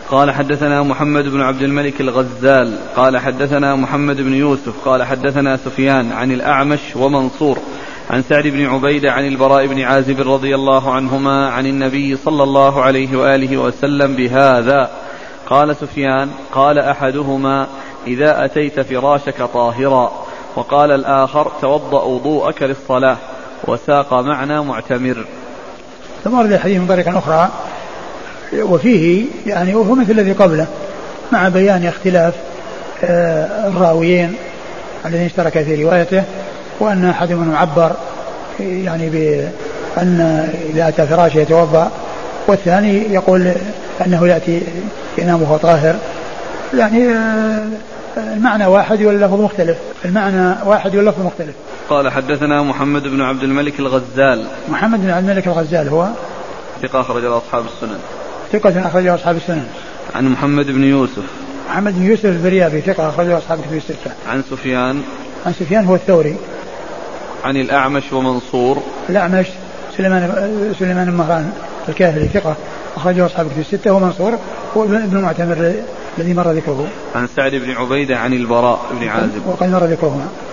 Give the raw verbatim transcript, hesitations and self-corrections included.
قال حدثنا محمد بن عبد الملك الغزال قال حدثنا محمد بن يوسف قال حدثنا سفيان عن الأعمش ومنصور عن سعد بن عبيدة عن البراء بن عازب رضي الله عنهما عن النبي صلى الله عليه وآله وسلم بهذا. قال سفيان قال أحدهما إذا أتيت فراشك طاهرا، وقال الآخر توضأ وضوءك للصلاة، وساق معنى معتمر. ثم ورد الحديث من طريق أخرى وفيه يعني وهو مثل الذي قبله مع بيان اختلاف الراويين الذين اشترك في روايته، وأن أحد منهم عبر يعني بأن إذا أتى فراشه يتوضأ، والثاني يقول أنه يأتي ينام وهو طاهر. يعني المعنى واحد واللفظ مختلف، المعنى واحد واللفظ مختلف. قال حدثنا محمد بن عبد الملك الغزال. محمد بن عبد الملك الغزال هو ثقة أخرج له أصحاب السنن. ثقة أخرج له أصحاب السنن. عن محمد بن يوسف. محمد بن يوسف الفريابي ثقة أخرج له أصحاب الكتب الستة. عن سفيان. عن سفيان هو الثوري. عن الأعمش ومنصور. الأعمش سليمان سليمان المهران الكاهلي ثقة أخرج له أصحاب الكتب الستة. ومنصور هو ابن معتمر الذي مر ذكره. عن سعد بن عبيدة عن البراء بن عازب وقد مر ذكرهما.